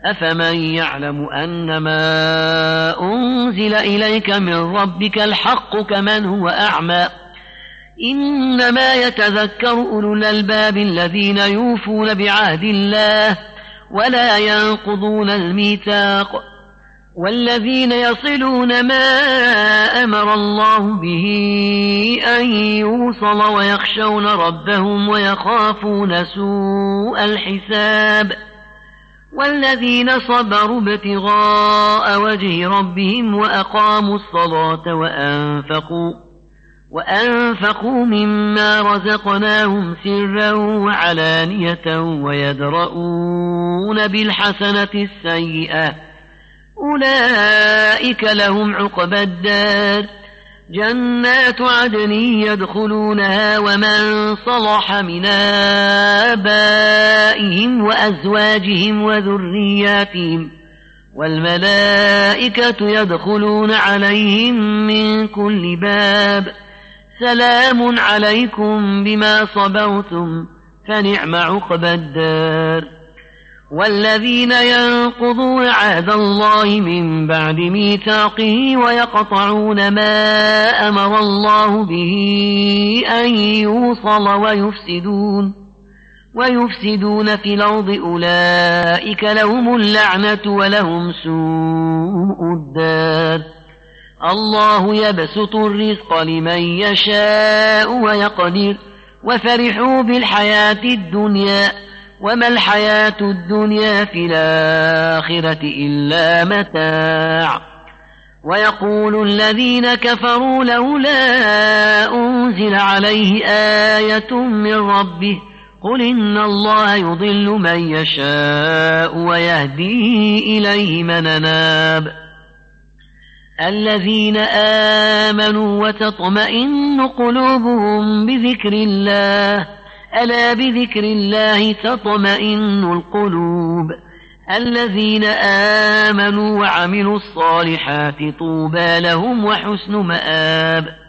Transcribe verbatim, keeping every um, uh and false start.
أفمن يعلم أنما أنزل إليك من ربك الحق كمن هو أعمى إنما يتذكر أولو الألباب الذين يوفون بعهد الله ولا ينقضون الميثاق والذين يصلون ما أمر الله به أن يوصل ويخشون ربهم ويخافون سوء الحساب والذين صبروا ابتغاء وجه ربهم وأقاموا الصلاة وأنفقوا وأنفقوا مما رزقناهم سرا وعلانية ويدرؤون بالحسنة السيئة أولئك لهم عقبى الدار جنات عدن يدخلونها ومن صلح من آبائهم وأزواجهم وذرياتهم والملائكة يدخلون عليهم من كل باب سلام عليكم بما صبرتم فنعم عقبى الدار والذين ينقضون عهد الله من بعد ميثاقه ويقطعون ما أمر الله به أن يوصل ويفسدون ويفسدون في الأرض أولئك لهم اللعنة ولهم سوء الدار الله يبسط الرزق لمن يشاء ويقدر وفرحوا بالحياة الدنيا وما الحياة الدنيا في الآخرة إلا متاع ويقول الذين كفروا لولا أنزل عليه آية من ربه قل إن الله يضل من يشاء ويهدي إليه من أناب الذين آمنوا وتطمئن قلوبهم بذكر الله ألا بذكر الله تطمئن القلوب الذين آمنوا وعملوا الصالحات طوبى لهم وحسن مآب